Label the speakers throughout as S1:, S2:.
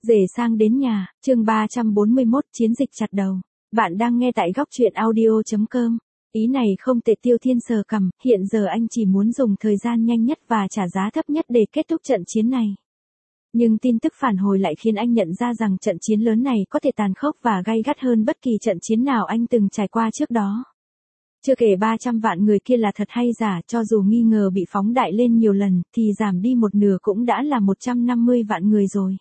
S1: Rể sang đến nhà, chương 341 chiến dịch chặt đầu. Bạn đang nghe tại góc truyện audio.com. Ý này không tệ. Tiêu Thiên sờ cằm, hiện giờ anh chỉ muốn dùng thời gian nhanh nhất và trả giá thấp nhất để kết thúc trận chiến này. Nhưng tin tức phản hồi lại khiến anh nhận ra rằng trận chiến lớn này có thể tàn khốc và gay gắt hơn bất kỳ trận chiến nào anh từng trải qua trước đó. Chưa kể 300 vạn người kia là thật hay giả, cho dù nghi ngờ bị phóng đại lên nhiều lần, thì giảm đi một nửa cũng đã là 150 vạn người rồi.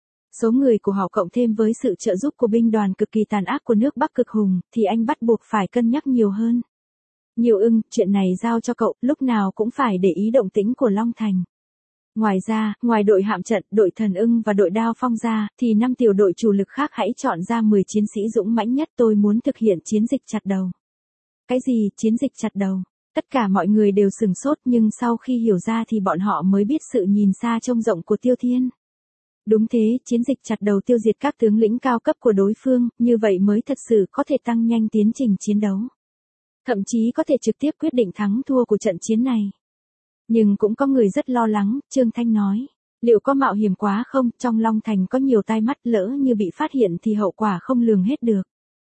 S1: Số người của họ cộng thêm với sự trợ giúp của binh đoàn cực kỳ tàn ác của nước Bắc Cực Hùng, thì anh bắt buộc phải cân nhắc nhiều hơn. Nhiều Ưng, chuyện này giao cho cậu, lúc nào cũng phải để ý động tĩnh của Long Thành. Ngoài ra, ngoài đội hạm trận, đội Thần Ưng và đội Đao Phong ra, thì 5 tiểu đội chủ lực khác hãy chọn ra 10 chiến sĩ dũng mãnh nhất. Tôi muốn thực hiện chiến dịch chặt đầu. Cái gì, chiến dịch chặt đầu? Tất cả mọi người đều sửng sốt, nhưng sau khi hiểu ra thì bọn họ mới biết sự nhìn xa trông rộng của Tiêu Thiên. Đúng thế, chiến dịch chặt đầu tiêu diệt các tướng lĩnh cao cấp của đối phương, như vậy mới thật sự có thể tăng nhanh tiến trình chiến đấu. Thậm chí có thể trực tiếp quyết định thắng thua của trận chiến này. Nhưng cũng có người rất lo lắng, Trương Thanh nói. Liệu có mạo hiểm quá không, trong Long Thành có nhiều tai mắt, lỡ như bị phát hiện thì hậu quả không lường hết được.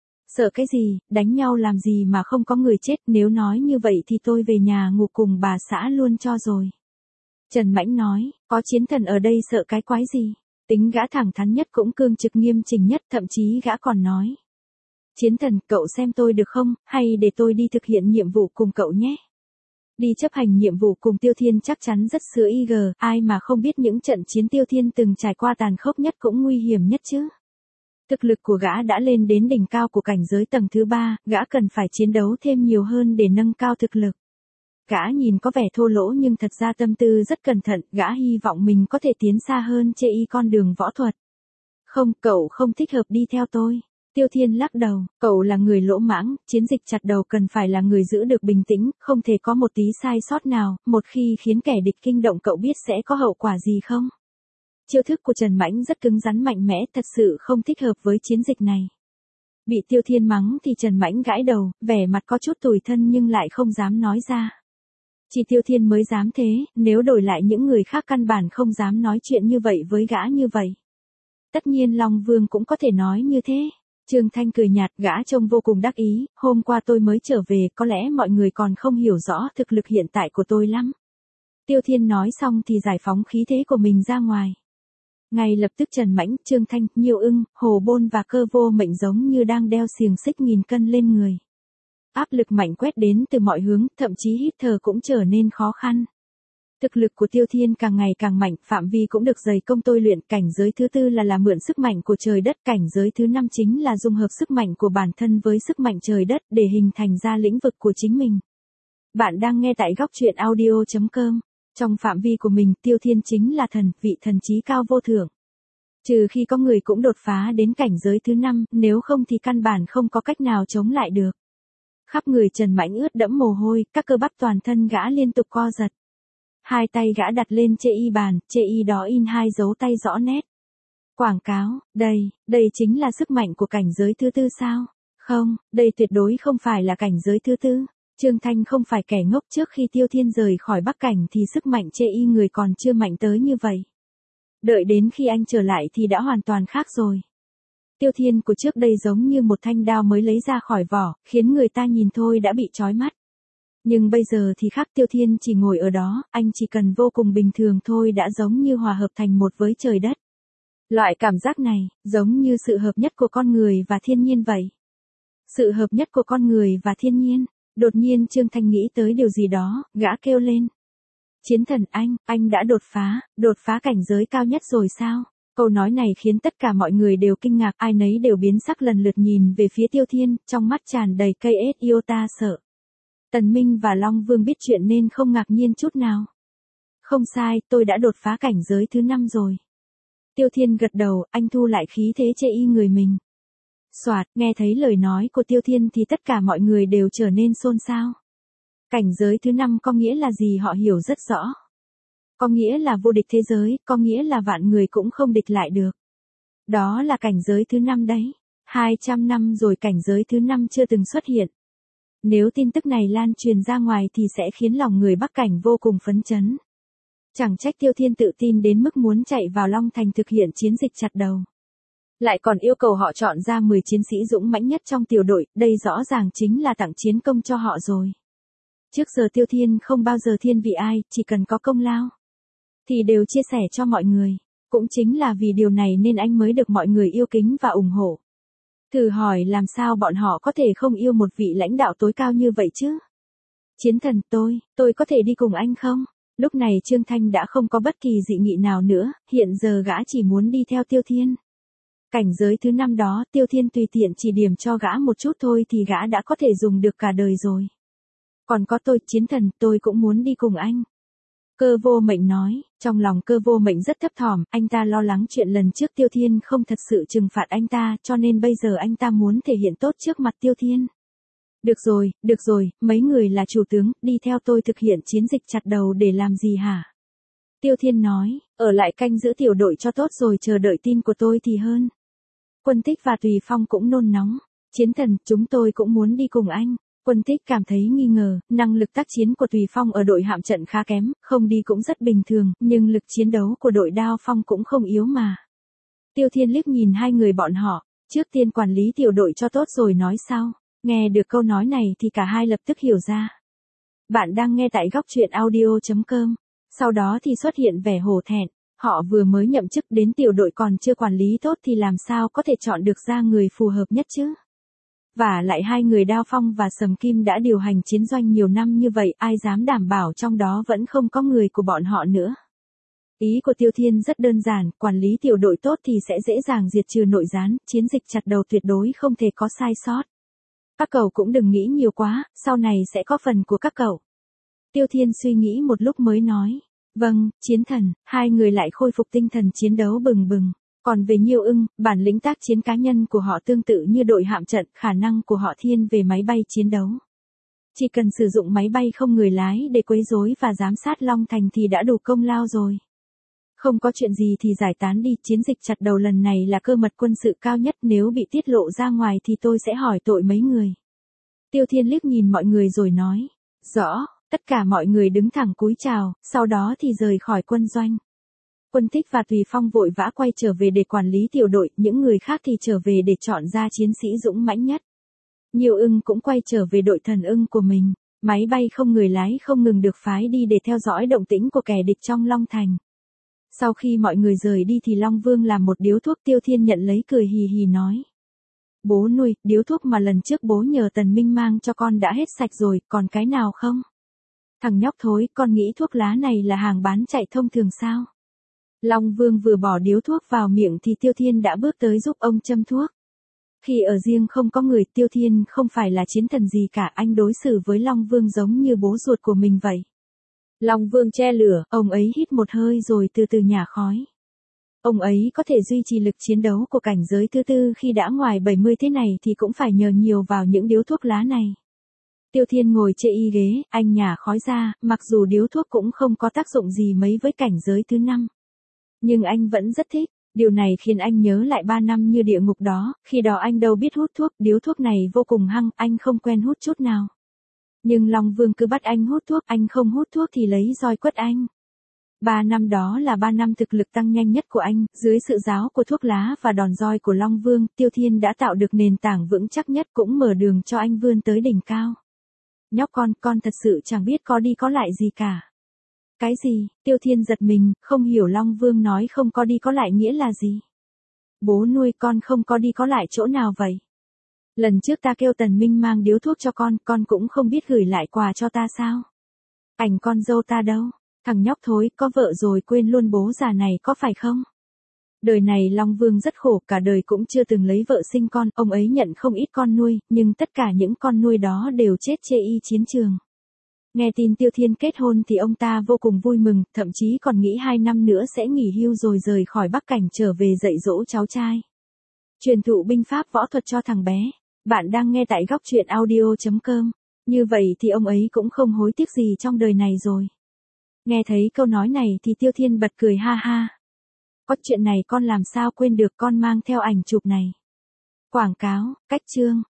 S1: Sợ cái gì, đánh nhau làm gì mà không có người chết, nếu nói như vậy thì tôi về nhà ngủ cùng bà xã luôn cho rồi. Trần Mãnh nói, có chiến thần ở đây sợ cái quái gì, tính gã thẳng thắn nhất cũng cương trực nghiêm chỉnh nhất, thậm chí gã còn nói. Chiến thần, cậu xem tôi được không, hay để tôi đi thực hiện nhiệm vụ cùng cậu nhé. Đi chấp hành nhiệm vụ cùng Tiêu Thiên chắc chắn rất sướng IG, ai mà không biết những trận chiến Tiêu Thiên từng trải qua tàn khốc nhất cũng nguy hiểm nhất chứ. Thực lực của gã đã lên đến đỉnh cao của cảnh giới tầng thứ 3, gã cần phải chiến đấu thêm nhiều hơn để nâng cao thực lực. Gã nhìn có vẻ thô lỗ nhưng thật ra tâm tư rất cẩn thận, gã hy vọng mình có thể tiến xa hơn trên con đường võ thuật. Không, cậu không thích hợp đi theo tôi. Tiêu Thiên lắc đầu, cậu là người lỗ mãng, chiến dịch chặt đầu cần phải là người giữ được bình tĩnh, không thể có một tí sai sót nào, một khi khiến kẻ địch kinh động cậu biết sẽ có hậu quả gì không? Chiêu thức của Trần Mãnh rất cứng rắn mạnh mẽ, thật sự không thích hợp với chiến dịch này. Bị Tiêu Thiên mắng thì Trần Mãnh gãi đầu, vẻ mặt có chút tủi thân nhưng lại không dám nói ra. Chỉ Tiêu Thiên mới dám thế, nếu đổi lại những người khác căn bản không dám nói chuyện như vậy với gã như vậy. Tất nhiên Long Vương cũng có thể nói như thế. Trương Thanh cười nhạt, gã trông vô cùng đắc ý, hôm qua tôi mới trở về, có lẽ mọi người còn không hiểu rõ thực lực hiện tại của tôi lắm. Tiêu Thiên nói xong thì giải phóng khí thế của mình ra ngoài. Ngay lập tức Trần Mãnh, Trương Thanh, Nhiều Ưng, Hồ Bôn và Cơ Vô Mệnh giống như đang đeo xiềng xích nghìn cân lên người. Áp lực mạnh quét đến từ mọi hướng, thậm chí hít thở cũng trở nên khó khăn. Thực lực của Tiêu Thiên càng ngày càng mạnh, phạm vi cũng được dày công tôi luyện, cảnh giới thứ 4 là mượn sức mạnh của trời đất, cảnh giới thứ 5 chính là dung hợp sức mạnh của bản thân với sức mạnh trời đất để hình thành ra lĩnh vực của chính mình. Bạn đang nghe tại góc truyện audio.com. Trong phạm vi của mình, Tiêu Thiên chính là thần, vị thần trí cao vô thượng. Trừ khi có người cũng đột phá đến cảnh giới thứ 5, nếu không thì căn bản không có cách nào chống lại được. Khắp người Trần Mãnh ướt đẫm mồ hôi, các cơ bắp toàn thân gã liên tục co giật. Hai tay gã đặt lên chê y bàn, chê y đó in 2 dấu tay rõ nét. Quảng cáo, đây chính là sức mạnh của cảnh giới thứ 4 sao? Không, đây tuyệt đối không phải là cảnh giới thứ 4. Trương Thanh không phải kẻ ngốc, trước khi Tiêu Thiên rời khỏi Bắc Cảnh thì sức mạnh chê y người còn chưa mạnh tới như vậy. Đợi đến khi anh trở lại thì đã hoàn toàn khác rồi. Tiêu Thiên của trước đây giống như một thanh đao mới lấy ra khỏi vỏ, khiến người ta nhìn thôi đã bị chói mắt. Nhưng bây giờ thì khác, Tiêu Thiên chỉ ngồi ở đó, anh chỉ cần vô cùng bình thường thôi đã giống như hòa hợp thành một với trời đất. Loại cảm giác này, giống như sự hợp nhất của con người và thiên nhiên vậy. Sự hợp nhất của con người và thiên nhiên. Đột nhiên Trương Thanh nghĩ tới điều gì đó, gã kêu lên. Chiến thần anh đã đột phá cảnh giới cao nhất rồi sao? Câu nói này khiến tất cả mọi người đều kinh ngạc, ai nấy đều biến sắc lần lượt nhìn về phía Tiêu Thiên, trong mắt tràn đầy KS Iota sợ. Tần Minh và Long Vương biết chuyện nên không ngạc nhiên chút nào. Không sai, tôi đã đột phá cảnh giới thứ 5 rồi. Tiêu Thiên gật đầu, anh thu lại khí thế chê y người mình. Soạt, nghe thấy lời nói của Tiêu Thiên thì tất cả mọi người đều trở nên xôn xao. Cảnh giới thứ 5 có nghĩa là gì họ hiểu rất rõ. Có nghĩa là vô địch thế giới, có nghĩa là vạn người cũng không địch lại được. Đó là cảnh giới thứ 5 đấy. 200 năm rồi cảnh giới thứ 5 chưa từng xuất hiện. Nếu tin tức này lan truyền ra ngoài thì sẽ khiến lòng người Bắc Cảnh vô cùng phấn chấn. Chẳng trách Tiêu Thiên tự tin đến mức muốn chạy vào Long Thành thực hiện chiến dịch chặt đầu. Lại còn yêu cầu họ chọn ra 10 chiến sĩ dũng mãnh nhất trong tiểu đội, đây rõ ràng chính là tặng chiến công cho họ rồi. Trước giờ Tiêu Thiên không bao giờ thiên vị ai, chỉ cần có công lao thì đều chia sẻ cho mọi người. Cũng chính là vì điều này nên anh mới được mọi người yêu kính và ủng hộ. Thử hỏi làm sao bọn họ có thể không yêu một vị lãnh đạo tối cao như vậy chứ? Chiến thần, tôi có thể đi cùng anh không? Lúc này Trương Thanh đã không có bất kỳ dị nghị nào nữa, hiện giờ gã chỉ muốn đi theo Tiêu Thiên. Cảnh giới thứ 5 đó, Tiêu Thiên tùy tiện chỉ điểm cho gã một chút thôi thì gã đã có thể dùng được cả đời rồi. Còn có tôi, chiến thần, tôi cũng muốn đi cùng anh. Cơ Vô Mệnh nói, trong lòng Cơ Vô Mệnh rất thấp thỏm, anh ta lo lắng chuyện lần trước Tiêu Thiên không thật sự trừng phạt anh ta, cho nên bây giờ anh ta muốn thể hiện tốt trước mặt Tiêu Thiên. Được rồi, mấy người là chủ tướng, đi theo tôi thực hiện chiến dịch chặt đầu để làm gì hả? Tiêu Thiên nói, ở lại canh giữ tiểu đội cho tốt rồi chờ đợi tin của tôi thì hơn. Quân Tích và Tùy Phong cũng nôn nóng, chiến thần, chúng tôi cũng muốn đi cùng anh. Quân Tích cảm thấy nghi ngờ, năng lực tác chiến của Tùy Phong ở đội hạm trận khá kém, không đi cũng rất bình thường, nhưng lực chiến đấu của đội Đao Phong cũng không yếu mà. Tiêu Thiên liếc nhìn hai người bọn họ, trước tiên quản lý tiểu đội cho tốt rồi nói sau. Nghe được câu nói này thì cả hai lập tức hiểu ra. Bạn đang nghe tại góc truyện audio.com. Sau đó thì xuất hiện vẻ hổ thẹn, họ vừa mới nhậm chức đến tiểu đội còn chưa quản lý tốt thì làm sao có thể chọn được ra người phù hợp nhất chứ? Và lại hai người Đao Phong và Sầm Kim đã điều hành chiến doanh nhiều năm như vậy, ai dám đảm bảo trong đó vẫn không có người của bọn họ nữa. Ý của Tiêu Thiên rất đơn giản, quản lý tiểu đội tốt thì sẽ dễ dàng diệt trừ nội gián, chiến dịch chặt đầu tuyệt đối không thể có sai sót. Các cậu cũng đừng nghĩ nhiều quá, sau này sẽ có phần của các cậu. Tiêu Thiên suy nghĩ một lúc mới nói. Vâng, chiến thần, hai người lại khôi phục tinh thần chiến đấu bừng bừng. Còn về Nhiêu Ưng, bản lĩnh tác chiến cá nhân của họ tương tự như đội hạm trận, khả năng của họ thiên về máy bay chiến đấu. Chỉ cần sử dụng máy bay không người lái để quấy rối và giám sát Long Thành thì đã đủ công lao rồi. Không có chuyện gì thì giải tán đi, chiến dịch chặt đầu lần này là cơ mật quân sự cao nhất, nếu bị tiết lộ ra ngoài thì tôi sẽ hỏi tội mấy người. Tiêu Thiên liếc nhìn mọi người rồi nói. Rõ, tất cả mọi người đứng thẳng cúi chào, sau đó thì rời khỏi quân doanh. Quân Tích và Tùy Phong vội vã quay trở về để quản lý tiểu đội, những người khác thì trở về để chọn ra chiến sĩ dũng mãnh nhất. Nhiêu Ưng cũng quay trở về đội Thần Ưng của mình, máy bay không người lái không ngừng được phái đi để theo dõi động tĩnh của kẻ địch trong Long Thành. Sau khi mọi người rời đi thì Long Vương làm một điếu thuốc, Tiêu Thiên nhận lấy cười hì hì nói. Bố nuôi, điếu thuốc mà lần trước bố nhờ Tần Minh mang cho con đã hết sạch rồi, còn cái nào không? Thằng nhóc thối, con nghĩ thuốc lá này là hàng bán chạy thông thường sao? Long Vương vừa bỏ điếu thuốc vào miệng thì Tiêu Thiên đã bước tới giúp ông châm thuốc. Khi ở riêng không có người, Tiêu Thiên không phải là chiến thần gì cả, anh đối xử với Long Vương giống như bố ruột của mình vậy. Long Vương che lửa, ông ấy hít một hơi rồi từ từ nhả khói. Ông ấy có thể duy trì lực chiến đấu của cảnh giới thứ tư khi đã ngoài 70 thế này thì cũng phải nhờ nhiều vào những điếu thuốc lá này. Tiêu Thiên ngồi chê y ghế, anh nhả khói ra, mặc dù điếu thuốc cũng không có tác dụng gì mấy với cảnh giới thứ 5. Nhưng anh vẫn rất thích, điều này khiến anh nhớ lại 3 năm như địa ngục đó, khi đó anh đâu biết hút thuốc, điếu thuốc này vô cùng hăng, anh không quen hút chút nào. Nhưng Long Vương cứ bắt anh hút thuốc, anh không hút thuốc thì lấy roi quất anh. 3 năm đó là 3 năm thực lực tăng nhanh nhất của anh, dưới sự giáo của thuốc lá và đòn roi của Long Vương, Tiêu Thiên đã tạo được nền tảng vững chắc nhất cũng mở đường cho anh vươn tới đỉnh cao. Nhóc con thật sự chẳng biết có đi có lại gì cả. Cái gì? Tiêu Thiên giật mình, không hiểu Long Vương nói không có đi có lại nghĩa là gì. Bố nuôi, con không có đi có lại chỗ nào vậy? Lần trước ta kêu Tần Minh mang điếu thuốc cho con cũng không biết gửi lại quà cho ta sao? Ảnh con dâu ta đâu? Thằng nhóc thối, có vợ rồi quên luôn bố già này có phải không? Đời này Long Vương rất khổ, cả đời cũng chưa từng lấy vợ sinh con, ông ấy nhận không ít con nuôi, nhưng tất cả những con nuôi đó đều chết chê y chiến trường. Nghe tin Tiêu Thiên kết hôn thì ông ta vô cùng vui mừng, thậm chí còn nghĩ 2 năm nữa sẽ nghỉ hưu rồi rời khỏi Bắc Cảnh trở về dạy dỗ cháu trai. Truyền thụ binh pháp võ thuật cho thằng bé. Bạn đang nghe tại góc truyện audio.com. Như vậy thì ông ấy cũng không hối tiếc gì trong đời này rồi. Nghe thấy câu nói này thì Tiêu Thiên bật cười ha ha. Có chuyện này con làm sao quên được, con mang theo ảnh chụp này. Quảng cáo, cách chương.